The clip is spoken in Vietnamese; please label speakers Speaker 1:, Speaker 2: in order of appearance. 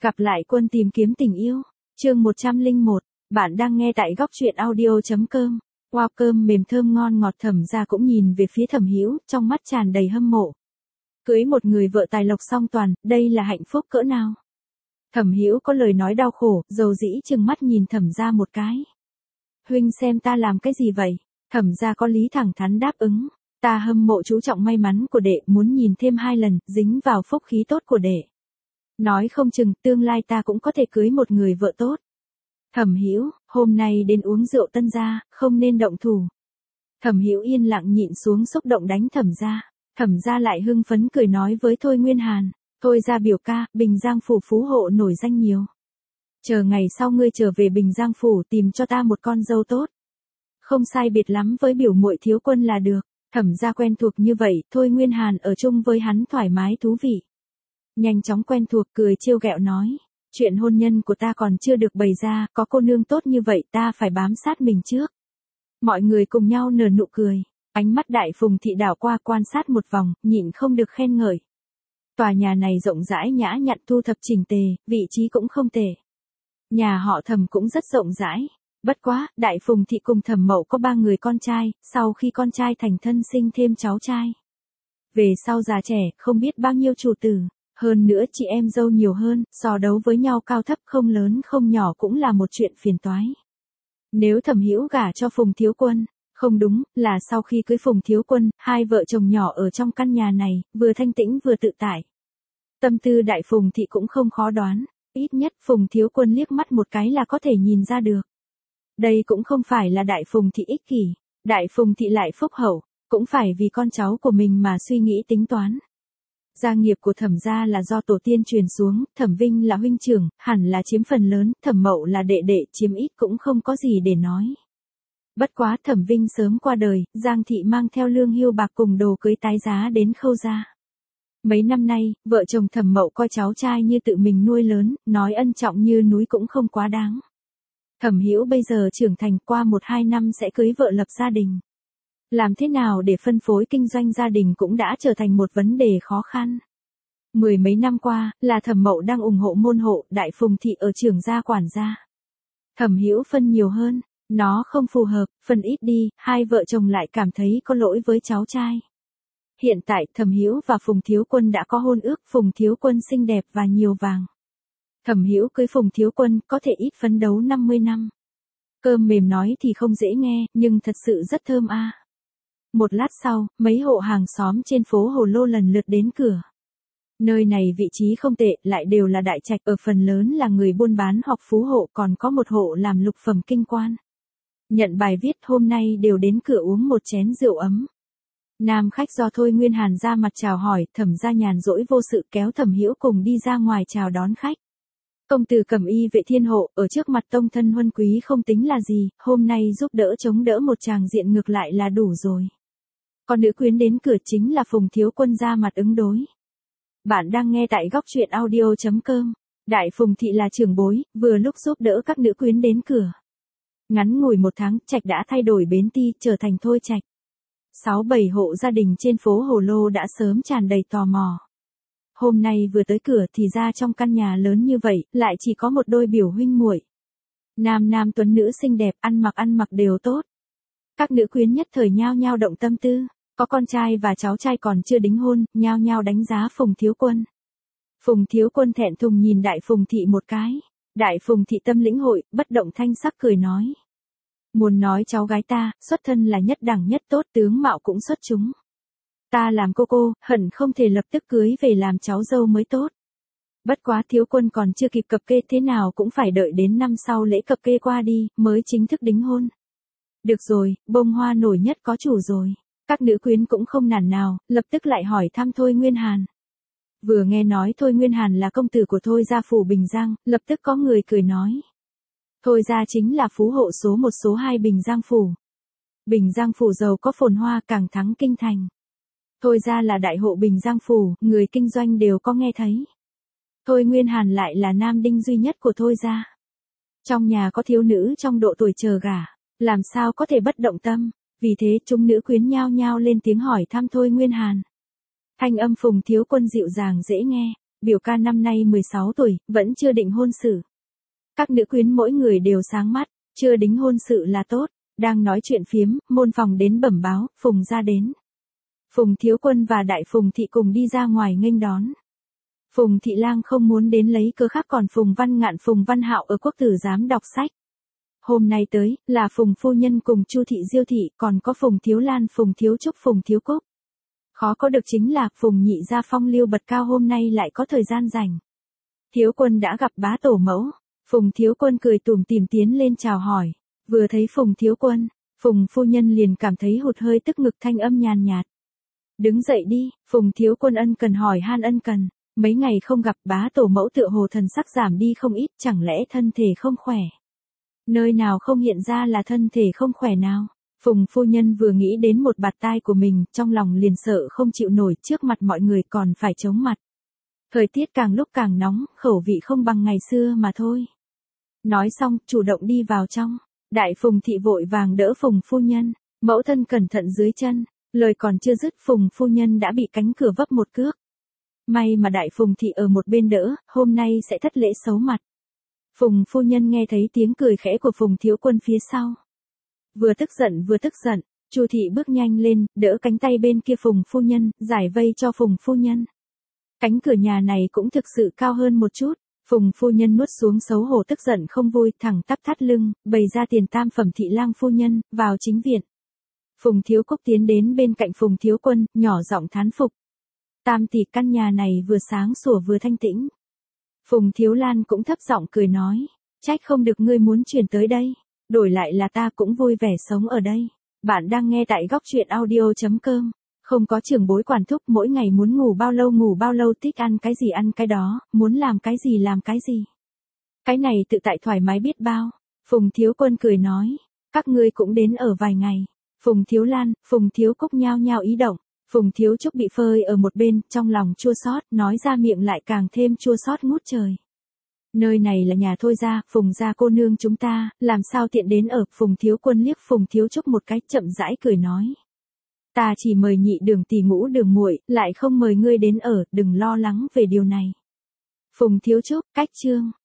Speaker 1: Gặp lại quân tìm kiếm tình yêu. Chương 101. Bạn đang nghe tại góc truyện audio.com. Wow, cơm mềm thơm ngon ngọt. Thẩm Gia cũng nhìn về phía Thẩm Hữu, trong mắt tràn đầy hâm mộ. Cưới một người vợ tài lộc song toàn, đây là hạnh phúc cỡ nào? Thẩm Hữu có lời nói đau khổ, dầu dĩ trừng mắt nhìn Thẩm Gia một cái. Huynh xem ta làm cái gì vậy? Thẩm Gia có lý thẳng thắn đáp ứng. Ta hâm mộ chú trọng may mắn của đệ, muốn nhìn thêm 2 lần, dính vào phúc khí tốt của đệ. Nói không chừng tương lai ta cũng có thể cưới một người vợ tốt. Thẩm Hữu, hôm nay đến uống rượu Tân gia, không nên động thủ. Thẩm Hữu yên lặng nhịn xuống xúc động đánh Thẩm Gia. Thẩm Gia lại hưng phấn cười nói với Thôi Nguyên Hàn, Thôi gia biểu ca, Bình Giang phủ phú hộ nổi danh nhiều. Chờ ngày sau ngươi trở về Bình Giang phủ tìm cho ta một con dâu tốt. Không sai biệt lắm với biểu muội Thiếu Quân là được. Thẩm Gia quen thuộc như vậy, Thôi Nguyên Hàn ở chung với hắn thoải mái thú vị. Nhanh chóng quen thuộc cười trêu ghẹo nói, chuyện hôn nhân của ta còn chưa được bày ra, có cô nương tốt như vậy ta phải bám sát mình trước. Mọi người cùng nhau nở nụ cười, ánh mắt Đại Phùng thị đảo qua quan sát một vòng, nhịn không được khen ngợi. Tòa nhà này rộng rãi nhã nhặn thu thập chỉnh tề, vị trí cũng không tệ. Nhà họ Thẩm cũng rất rộng rãi. Bất quá, Đại Phùng thị cùng Thẩm Mậu có 3 người con trai, sau khi con trai thành thân sinh thêm cháu trai. Về sau già trẻ, không biết bao nhiêu chủ tử. Hơn nữa chị em dâu nhiều hơn, so đấu với nhau cao thấp không lớn không nhỏ cũng là một chuyện phiền toái. Nếu Thẩm Hữu gả cho Phùng Thiếu Quân, không đúng, là sau khi cưới Phùng Thiếu Quân, 2 vợ chồng nhỏ ở trong căn nhà này, vừa thanh tĩnh vừa tự tại. Tâm tư Đại Phùng thị cũng không khó đoán, ít nhất Phùng Thiếu Quân liếc mắt một cái là có thể nhìn ra được. Đây cũng không phải là Đại Phùng thị ích kỷ, Đại Phùng thị lại phúc hậu, cũng phải vì con cháu của mình mà suy nghĩ tính toán. Gia nghiệp của Thẩm Gia là do tổ tiên truyền xuống, Thẩm Vinh là huynh trưởng, hẳn là chiếm phần lớn, Thẩm Mậu là đệ đệ, chiếm ít cũng không có gì để nói. Bất quá Thẩm Vinh sớm qua đời, Giang thị mang theo lương hưu bạc cùng đồ cưới tái giá đến Khâu gia. Mấy năm nay, vợ chồng Thẩm Mậu coi cháu trai như tự mình nuôi lớn, nói ân trọng như núi cũng không quá đáng. Thẩm Hữu bây giờ trưởng thành, qua 1-2 năm sẽ cưới vợ lập gia đình. Làm thế nào để phân phối kinh doanh gia đình cũng đã trở thành một vấn đề khó khăn. 10 mấy năm qua, là Thẩm Mậu đang ủng hộ môn hộ, Đại Phùng thị ở trưởng gia quản gia. Thẩm Hữu phân nhiều hơn, nó không phù hợp, phân ít đi, 2 vợ chồng lại cảm thấy có lỗi với cháu trai. Hiện tại Thẩm Hữu và Phùng Thiếu Quân đã có hôn ước, Phùng Thiếu Quân xinh đẹp và nhiều vàng. Thẩm Hữu cưới Phùng Thiếu Quân có thể ít phấn đấu 50 năm. Cơm mềm nói thì không dễ nghe, nhưng thật sự rất thơm a. Một lát sau, mấy hộ hàng xóm trên phố Hồ Lô lần lượt đến cửa. Nơi này vị trí không tệ, lại đều là đại trạch, ở phần lớn là người buôn bán hoặc phú hộ, còn có một hộ làm lục phẩm kinh quan. Nhận bài viết hôm nay đều đến cửa uống một chén rượu ấm. Nam khách do Thôi Nguyên Hàn ra mặt chào hỏi, Thẩm Gia nhàn rỗi vô sự kéo Thẩm Hữu cùng đi ra ngoài chào đón khách. Công tử Cẩm Y vệ thiên hộ, ở trước mặt tông thân huân quý không tính là gì, hôm nay giúp đỡ chống đỡ một tràng diện ngược lại là đủ rồi. Còn nữ quyến đến cửa chính là Phùng Thiếu Quân ra mặt ứng đối. Bạn đang nghe tại góc truyện audio.com. Đại Phùng thị là trưởng bối, vừa lúc giúp đỡ các nữ quyến đến cửa. Ngắn ngủi 1 tháng, trạch đã thay đổi bến ti, trở thành Thôi trạch. 6-7 hộ gia đình trên phố Hồ Lô đã sớm tràn đầy tò mò. Hôm nay vừa tới cửa thì ra trong căn nhà lớn như vậy, lại chỉ có một đôi biểu huynh muội. Nam tuấn nữ xinh đẹp, ăn mặc đều tốt. Các nữ quyến nhất thời nhao nhao động tâm tư, có con trai và cháu trai còn chưa đính hôn, nhao nhao đánh giá Phùng Thiếu Quân. Phùng Thiếu Quân thẹn thùng nhìn Đại Phùng thị một cái. Đại Phùng thị tâm lĩnh hội, bất động thanh sắc cười nói. Muốn nói cháu gái ta, xuất thân là nhất đẳng nhất tốt, tướng mạo cũng xuất chúng. Ta làm cô, hận không thể lập tức cưới về làm cháu dâu mới tốt. Bất quá Thiếu Quân còn chưa kịp cập kê, thế nào cũng phải đợi đến năm sau lễ cập kê qua đi, mới chính thức đính hôn. Được rồi, bông hoa nổi nhất có chủ rồi. Các nữ quyến cũng không nản nào, lập tức lại hỏi thăm Thôi Nguyên Hàn. Vừa nghe nói Thôi Nguyên Hàn là công tử của Thôi gia phủ Bình Giang, lập tức có người cười nói. Thôi gia chính là phú hộ số 1 số 2 Bình Giang phủ. Bình Giang phủ giàu có phồn hoa, càng thắng kinh thành. Thôi gia là đại hộ Bình Giang phủ, người kinh doanh đều có nghe thấy. Thôi Nguyên Hàn lại là nam đinh duy nhất của Thôi gia. Trong nhà có thiếu nữ trong độ tuổi chờ gả, làm sao có thể bất động tâm, vì thế chúng nữ quyến nhao nhao lên tiếng hỏi thăm Thôi Nguyên Hàn. Thanh âm Phùng Thiếu Quân dịu dàng dễ nghe, Biểu ca năm nay 16 tuổi, vẫn chưa định hôn sự. Các nữ quyến mỗi người đều sáng mắt, chưa đính hôn sự là tốt. Đang nói chuyện phiếm, môn phòng đến bẩm báo, Phùng ra đến. Phùng Thiếu Quân và Đại Phùng Thị cùng đi ra ngoài nghênh đón. Phùng Thị Lang không muốn đến lấy cớ khác, còn Phùng Văn Ngạn Phùng Văn Hạo ở quốc tử giám đọc sách. Hôm nay tới, là Phùng Phu Nhân cùng Chu Thị Diêu Thị, còn có Phùng Thiếu Lan Phùng Thiếu Trúc Phùng Thiếu Cúc. Khó có được chính là Phùng Nhị gia phong lưu bật cao hôm nay lại có thời gian rảnh. Thiếu Quân đã gặp bá tổ mẫu. Phùng Thiếu Quân cười tủm tỉm tiến lên chào hỏi. Vừa thấy Phùng Thiếu Quân, Phùng Phu Nhân liền cảm thấy hụt hơi, tức ngực, thanh âm nhàn nhạt. Đứng dậy đi. Phùng Thiếu Quân ân cần hỏi han ân cần. Mấy ngày không gặp bá tổ mẫu tựa hồ thần sắc giảm đi không ít, chẳng lẽ thân thể không khỏe? Nơi nào không hiện ra là thân thể không khỏe nào? Phùng Phu Nhân vừa nghĩ đến một bạt tai của mình, trong lòng liền sợ không chịu nổi, trước mặt mọi người còn phải chống mặt. Thời tiết càng lúc càng nóng, khẩu vị không bằng ngày xưa mà thôi. Nói xong, chủ động đi vào trong. Đại Phùng Thị vội vàng đỡ Phùng Phu Nhân, mẫu thân cẩn thận dưới chân. Lời còn chưa dứt, Phùng Phu Nhân đã bị cánh cửa vấp một cước. May mà Đại Phùng Thị ở một bên đỡ, hôm nay sẽ thất lễ xấu mặt. Phùng Phu Nhân nghe thấy tiếng cười khẽ của Phùng Thiếu Quân phía sau. Vừa tức giận, Chu Thị bước nhanh lên, đỡ cánh tay bên kia Phùng Phu Nhân, giải vây cho Phùng Phu Nhân. Cánh cửa nhà này cũng thực sự cao hơn một chút. Phùng Phu Nhân nuốt xuống xấu hổ tức giận không vui, thẳng tắp thắt lưng, bày ra tiền tam phẩm Thị Lang Phu Nhân, vào chính viện. Phùng Thiếu Cúc tiến đến bên cạnh Phùng Thiếu Quân, nhỏ giọng thán phục. Tam tỷ, căn nhà này vừa sáng sủa vừa thanh tĩnh. Phùng Thiếu Lan cũng thấp giọng cười nói. Trách không được ngươi muốn chuyển tới đây. Đổi lại là ta cũng vui vẻ sống ở đây. Bạn đang nghe tại góc truyện audio.com. Không có trưởng bối quản thúc, mỗi ngày muốn ngủ bao lâu, thích ăn cái gì ăn cái đó, muốn làm cái gì làm cái gì. Cái này tự tại thoải mái biết bao. Phùng Thiếu Quân cười nói. Các ngươi cũng đến ở vài ngày. Phùng Thiếu Lan, Phùng Thiếu Cúc nhao nhao ý động. Phùng Thiếu Trúc bị phơi ở một bên, trong lòng chua xót, nói ra miệng lại càng thêm chua xót ngút trời. Nơi này là nhà thôi ra, Phùng gia cô nương chúng ta, làm sao tiện đến ở. Phùng Thiếu Quân liếc Phùng Thiếu Trúc một cái, chậm rãi cười nói. Ta chỉ mời nhị đường tỷ ngũ đường muội, lại không mời ngươi đến ở, đừng lo lắng về điều này. Phùng Thiếu Trúc, cách chương.